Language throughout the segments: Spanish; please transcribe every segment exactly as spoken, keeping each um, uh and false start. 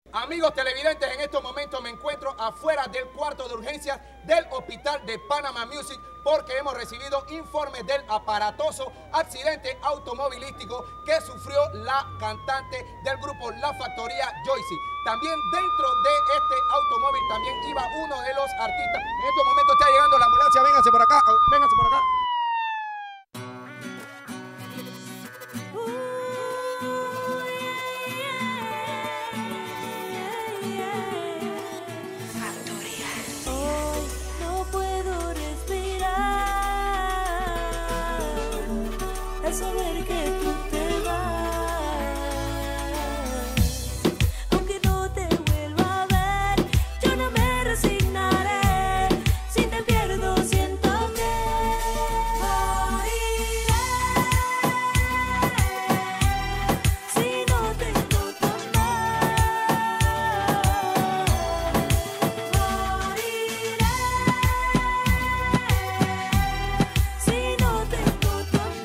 Amigos televidentes, en estos momentos me encuentro afuera del cuarto de urgencias del Hospital de Panama Music porque hemos recibido informes del aparatoso accidente automovilístico que sufrió la cantante del grupo La Factoría, Joycey. También dentro de este automóvil también iba uno de los artistas. En estos momentos está llegando la ambulancia. Vénganse por acá, vénganse por acá. Saber que tú te vas, aunque no te vuelva a ver, yo no me resignaré. Si te pierdo siento que moriré. Si no tengo tu amor, moriré. Si no tengo tu amor.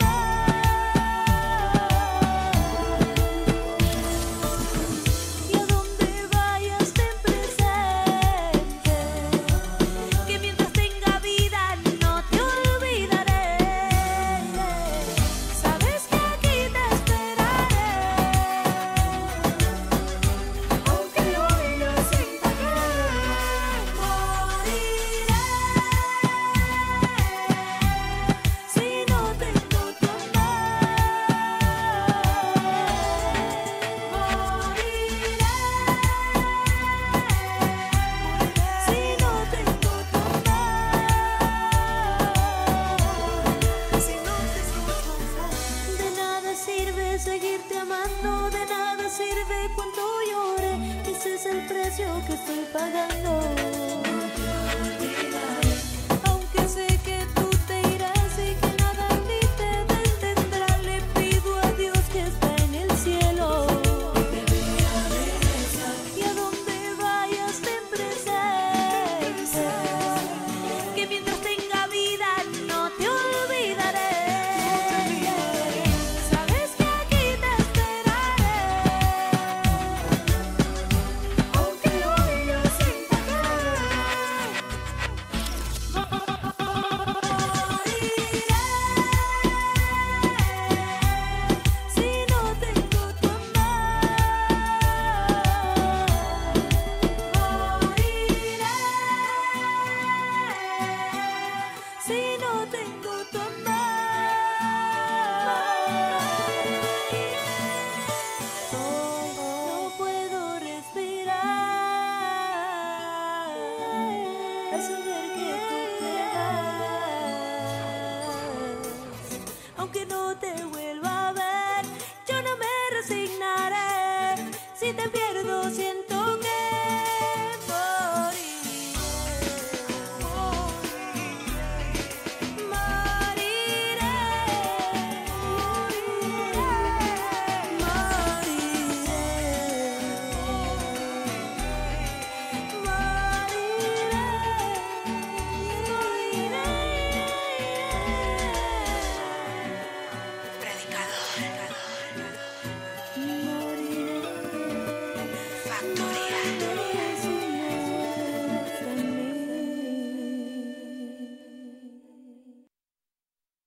Seguirte amando, de nada sirve cuando llore. Ese es el precio que estoy pagando. No te olvidaré, aunque sé que tú te irás y que nada ni te detendrá. Le pido a Dios que está en el cielo que te vea regresar. Y a donde vayas ten presente que mientras tenga vida no te olvidaré. Si no tengo tu amor, no puedo respirar al saber que tú te vas. Aunque no te vuelva a ver, yo no me resignaré. Si te pierdo, si